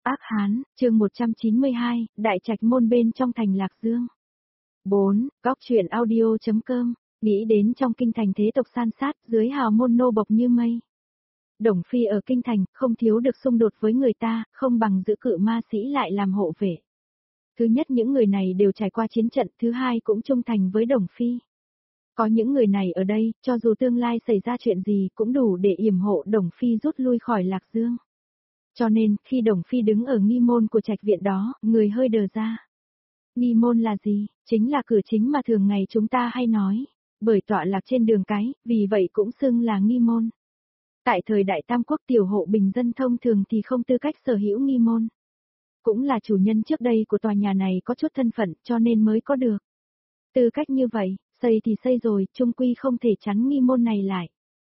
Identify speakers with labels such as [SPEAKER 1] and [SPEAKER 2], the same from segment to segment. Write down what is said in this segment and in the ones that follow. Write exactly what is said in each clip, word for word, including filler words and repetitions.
[SPEAKER 1] Ác Hán, chương một trăm chín mươi hai, Đại Trạch môn bên trong thành Lạc Dương. bốn. Góc truyện audio.com, nghĩ đến trong kinh thành thế tộc san sát, dưới hào môn nô bộc như mây. Đồng Phi ở kinh thành, không thiếu được xung đột với người ta, không bằng giữ cự ma sĩ lại làm hộ vệ. Thứ nhất những người này đều trải qua chiến trận, thứ hai cũng trung thành với Đồng Phi. Có những người này ở đây, cho dù tương lai xảy ra chuyện gì cũng đủ để yểm hộ Đồng Phi rút lui khỏi Lạc Dương. Cho nên, khi Đồng Phi đứng ở nghi môn của trạch viện đó, người hơi đờ ra. Nghi môn là gì? Chính là cửa chính mà thường ngày chúng ta hay nói. Bởi tọa lạc trên đường cái, vì vậy cũng xưng là nghi môn. Tại thời Đại Tam Quốc tiểu hộ bình dân thông thường thì không tư cách sở hữu nghi môn. Cũng là chủ nhân trước đây của tòa nhà này có chút thân phận cho nên mới có được. Tư cách như vậy, xây thì xây rồi, chung quy không thể chắn nghi môn này lại.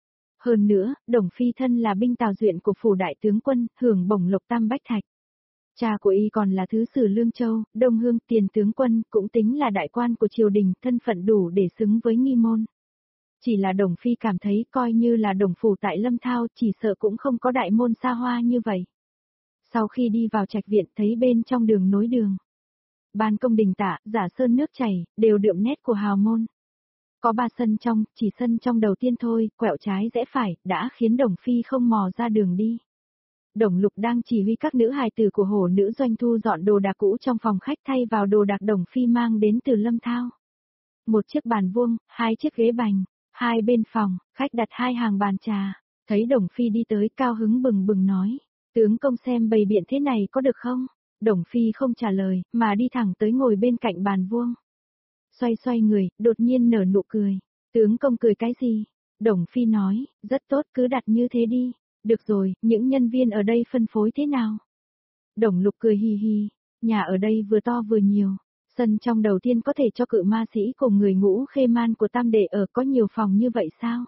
[SPEAKER 1] Hơn nữa, Đồng Phi thân là binh tào duyện của phủ đại tướng quân, hưởng bổng lộc tam bách thạch. Cha của y còn là thứ sử Lương Châu, Đông Hương, tiền tướng quân, cũng tính là đại quan của triều đình, thân phận đủ để xứng với nghi môn. Chỉ là Đồng Phi cảm thấy coi như là đồng phủ tại Lâm Thao, chỉ sợ cũng không có đại môn xa hoa như vậy. Sau khi đi vào trạch viện thấy bên trong đường nối đường, ban công đình tạ, giả sơn nước chảy, đều đượm nét của hào môn. Có ba sân trong, chỉ sân trong đầu tiên thôi, quẹo trái rẽ phải, đã khiến Đồng Phi không mò ra đường đi. Đồng Lục đang chỉ huy các nữ hài tử của hổ nữ doanh thu dọn đồ đạc cũ trong phòng khách thay vào đồ đạc Đồng Phi mang đến từ Lâm Thao. Một chiếc bàn vuông, hai chiếc ghế bành, hai bên phòng, khách đặt hai hàng bàn trà. Thấy Đồng Phi đi tới cao hứng bừng bừng nói, tướng công xem bày biện thế này có được không? Đồng Phi không trả lời, mà đi thẳng tới ngồi bên cạnh bàn vuông. Xoay xoay người, đột nhiên nở nụ cười. Tướng công cười cái gì? Đồng Phi nói, rất tốt cứ đặt như thế đi. Được rồi, những nhân viên ở đây phân phối thế nào? Đồng Lục cười hì hì, nhà ở đây vừa to vừa nhiều. Sân trong đầu tiên có thể cho cự ma sĩ cùng người ngũ khê man của tam đệ ở, có nhiều phòng như vậy sao?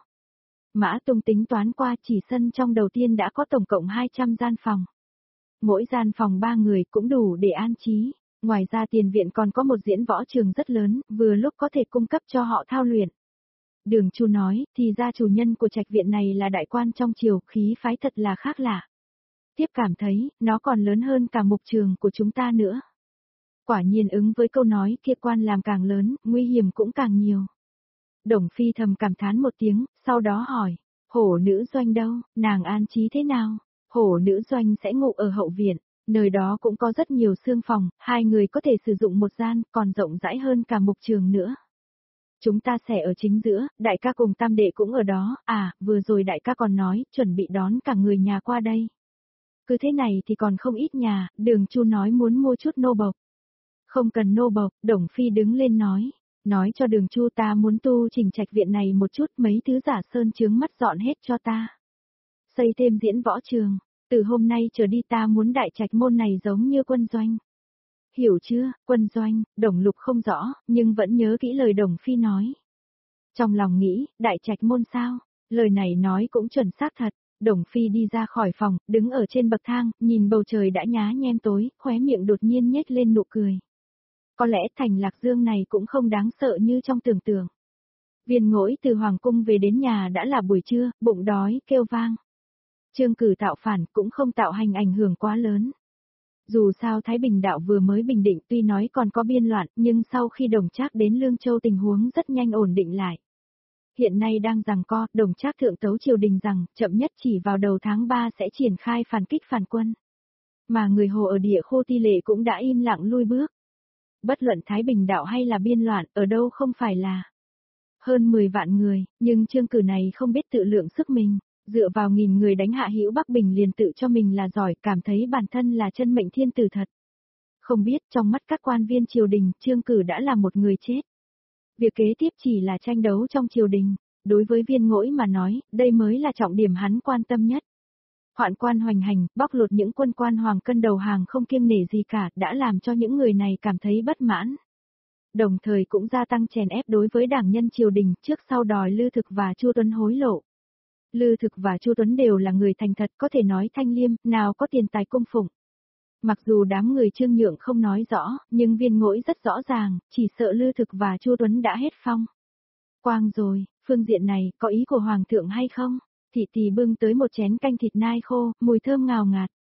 [SPEAKER 1] Mã Tùng tính toán qua, chỉ sân trong đầu tiên đã có tổng cộng hai trăm gian phòng. Mỗi gian phòng ba người cũng đủ để an trí. Ngoài ra tiền viện còn có một diễn võ trường rất lớn, vừa lúc có thể cung cấp cho họ thao luyện. Đường Chu nói, thì ra chủ nhân của trạch viện này là đại quan trong triều, khí phái thật là khác lạ. Tiếp cảm thấy, nó còn lớn hơn cả mục trường của chúng ta nữa. Quả nhiên ứng với câu nói kia, quan làm càng lớn, nguy hiểm cũng càng nhiều. Đồng Phi thầm cảm thán một tiếng, sau đó hỏi, hổ nữ doanh đâu, nàng an trí thế nào? Hổ nữ doanh sẽ ngủ ở hậu viện. Nơi đó cũng có rất nhiều xương phòng, hai người có thể sử dụng một gian, còn rộng rãi hơn cả mục trường nữa. Chúng ta sẽ ở chính giữa, đại ca cùng tam đệ cũng ở đó, à, vừa rồi đại ca còn nói, chuẩn bị đón cả người nhà qua đây. Cứ thế này thì còn không ít nhà, Đường Chu nói muốn mua chút nô bộc. Không cần nô bộc, Đồng Phi đứng lên nói, nói cho Đường Chu ta muốn tu chỉnh trạch viện này một chút, mấy thứ giả sơn chướng mắt dọn hết cho ta. Xây thêm diễn võ trường. Từ hôm nay trở đi ta muốn đại trạch môn này giống như quân doanh. Hiểu chưa, quân doanh, Đồng Lục không rõ, nhưng vẫn nhớ kỹ lời Đồng Phi nói. Trong lòng nghĩ, đại trạch môn sao? Lời này nói cũng chuẩn xác thật. Đồng Phi đi ra khỏi phòng, đứng ở trên bậc thang, nhìn bầu trời đã nhá nhem tối, khóe miệng đột nhiên nhếch lên nụ cười. Có lẽ thành Lạc Dương này cũng không đáng sợ như trong tưởng tượng. Viên Ngỗi từ Hoàng Cung về đến nhà đã là buổi trưa, bụng đói, kêu vang. Trương Cử tạo phản cũng không tạo hành ảnh hưởng quá lớn. Dù sao Thái Bình đạo vừa mới bình định, tuy nói còn có biên loạn, nhưng sau khi Đồng Trác đến Lương Châu tình huống rất nhanh ổn định lại. Hiện nay đang giằng co, Đồng Trác thượng tấu triều đình rằng, chậm nhất chỉ vào đầu tháng ba sẽ triển khai phản kích phản quân. Mà người Hồ ở địa khô Ti Lệ cũng đã im lặng lui bước. Bất luận Thái Bình đạo hay là biên loạn, ở đâu không phải là hơn mười vạn người, nhưng Trương Cử này không biết tự lượng sức mình. Dựa vào nghìn người đánh hạ hữu Bắc Bình liền tự cho mình là giỏi, cảm thấy bản thân là chân mệnh thiên tử thật. Không biết trong mắt các quan viên triều đình, Trương Cử đã là một người chết. Việc kế tiếp chỉ là tranh đấu trong triều đình. Đối với Viên Ngỗi mà nói, đây mới là trọng điểm hắn quan tâm nhất. Hoạn quan hoành hành, bóc lột những quân quan hoàng cân đầu hàng không kiêng nể gì cả, đã làm cho những người này cảm thấy bất mãn. Đồng thời cũng gia tăng chèn ép đối với đảng nhân triều đình, trước sau đòi Lư Thực và Chu Tuấn hối lộ. Lư Thực và Chu Tuấn đều là người thành thật, có thể nói thanh liêm, nào có tiền tài cung phụng. Mặc dù đám người Trương Nhượng không nói rõ, nhưng Viên Ngỗi rất rõ ràng, chỉ sợ Lư Thực và Chu Tuấn đã hết phong. Quang rồi, phương diện này, có ý của Hoàng thượng hay không? Thị tỳ bưng tới một chén canh thịt nai khô, mùi thơm ngào ngạt.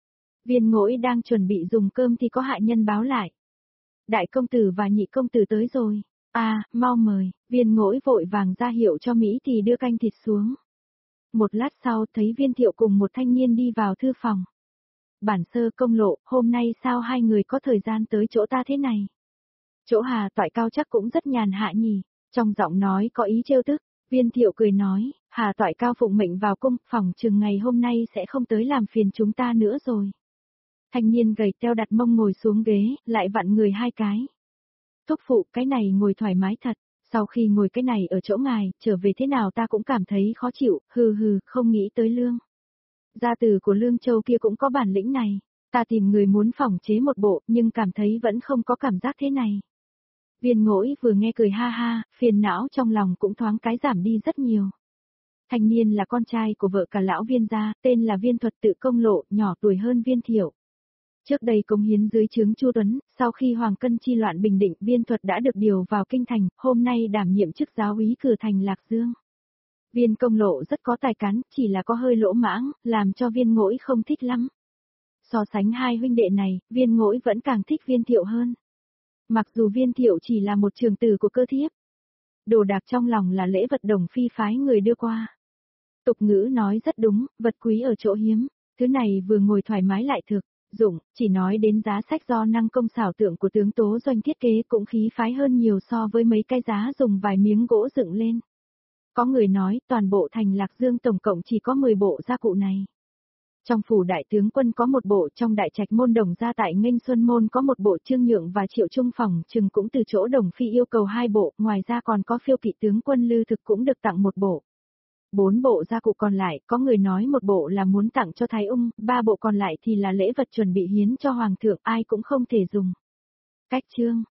[SPEAKER 1] Viên Ngỗi đang chuẩn bị dùng cơm thì có hạ nhân báo lại. Đại công tử và nhị công tử tới rồi. À, mau mời. Viên Ngỗi vội vàng ra hiệu cho Mỹ thì đưa canh thịt xuống. Một lát sau thấy Viên Thiệu cùng một thanh niên đi vào thư phòng. Bản sơ công lộ, hôm nay sao hai người có thời gian tới chỗ ta thế này? Chỗ Hà Toại Cao chắc cũng rất nhàn hạ nhỉ? Trong giọng nói có ý trêu tức, Viên Thiệu cười nói, Hà Toại Cao phụng mệnh vào cung, phòng chừng ngày hôm nay sẽ không tới làm phiền chúng ta nữa rồi. Thanh niên gầy teo đặt mông ngồi xuống ghế, lại vặn người hai cái. Thúc phụ, cái này ngồi thoải mái thật, sau khi ngồi cái này ở chỗ ngài, trở về thế nào ta cũng cảm thấy khó chịu, hừ hừ, không nghĩ tới Lương. Gia tử của Lương Châu kia cũng có bản lĩnh này, ta tìm người muốn phỏng chế một bộ, nhưng cảm thấy vẫn không có cảm giác thế này. Viên Ngỗi vừa nghe cười ha ha, phiền não trong lòng cũng thoáng cái giảm đi rất nhiều. Thanh niên là con trai của vợ cả lão Viên gia, tên là Viên Thuật Tự Công Lộ, nhỏ tuổi hơn Viên Thiệu. Trước đây cống hiến dưới trướng Chu Tuấn, sau khi Hoàng Cân chi loạn bình định, Viên Thuật đã được điều vào kinh thành, hôm nay đảm nhiệm chức giáo úy cử thành Lạc Dương. Viên Công Lộ rất có tài cán, chỉ là có hơi lỗ mãng, làm cho Viên Ngỗi không thích lắm. So sánh hai huynh đệ này, Viên Ngỗi vẫn càng thích Viên Thiệu hơn. Mặc dù Viên Thiệu chỉ là một trường tử của cơ thiếp. Đồ đạc trong lòng là lễ vật đồng phi phái người đưa qua. Tục ngữ nói rất đúng, vật quý ở chỗ hiếm, thứ này vừa ngồi thoải mái lại thực. Dụng, chỉ nói đến giá sách do năng công xảo tượng của tướng Tố Doanh thiết kế cũng khí phái hơn nhiều so với mấy cái giá dùng vài miếng gỗ dựng lên. Có người nói toàn bộ thành Lạc Dương tổng cộng chỉ có mười bộ gia cụ này. Trong phủ đại tướng quân có một bộ, trong đại trạch môn Đồng gia tại Nghênh Xuân môn có một bộ, Trương Nhượng và Triệu Trung phòng chừng cũng từ chỗ Đồng phi yêu cầu hai bộ, ngoài ra còn có Phiêu kỵ tướng quân Lư Thực cũng được tặng một bộ. Bốn bộ gia cụ còn lại, có người nói một bộ là muốn tặng cho Thái Ung, ba bộ còn lại thì là lễ vật chuẩn bị hiến cho Hoàng thượng, ai cũng không thể dùng. Cách chương